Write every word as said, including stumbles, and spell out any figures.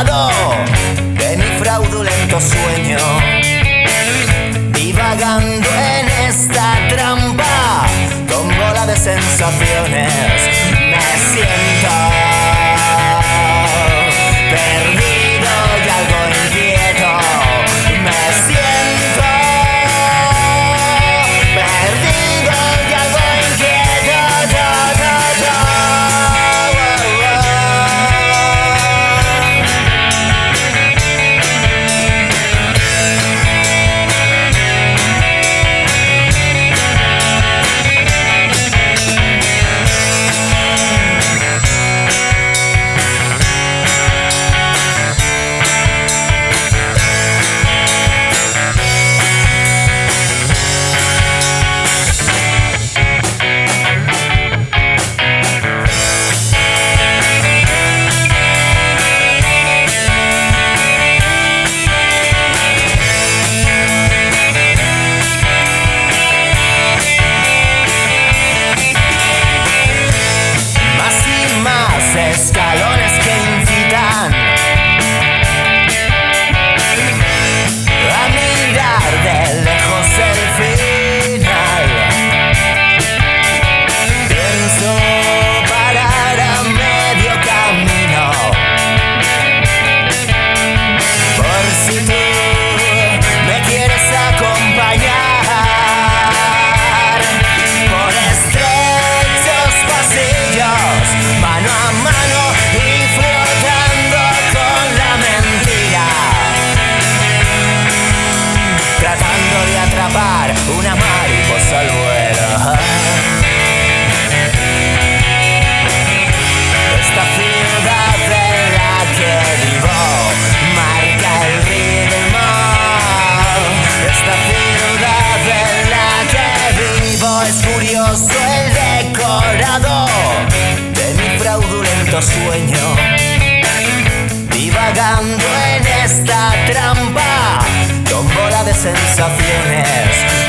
decorado de mi fraudulento sueño, divagando en esta trampa con bola de sensaciones. Me siento perdido y algo inquieto. Me siento perdido y algo inquieto. Yo, yo, yo. Escalones que incitan a mirar de lejos el final. Pienso parar a medio camino, por si tú me quieres acompañar por estrechos pasillos, mano a mano y flotando con la mentira, tratando de atrapar una mariposa al vuelo. Esta ciudad en la que vivo marca el ritmo. Esta ciudad en la que vivo es curioso el decorado de mi fraudulento sueño, divagando en esta trampa con bola de sensaciones.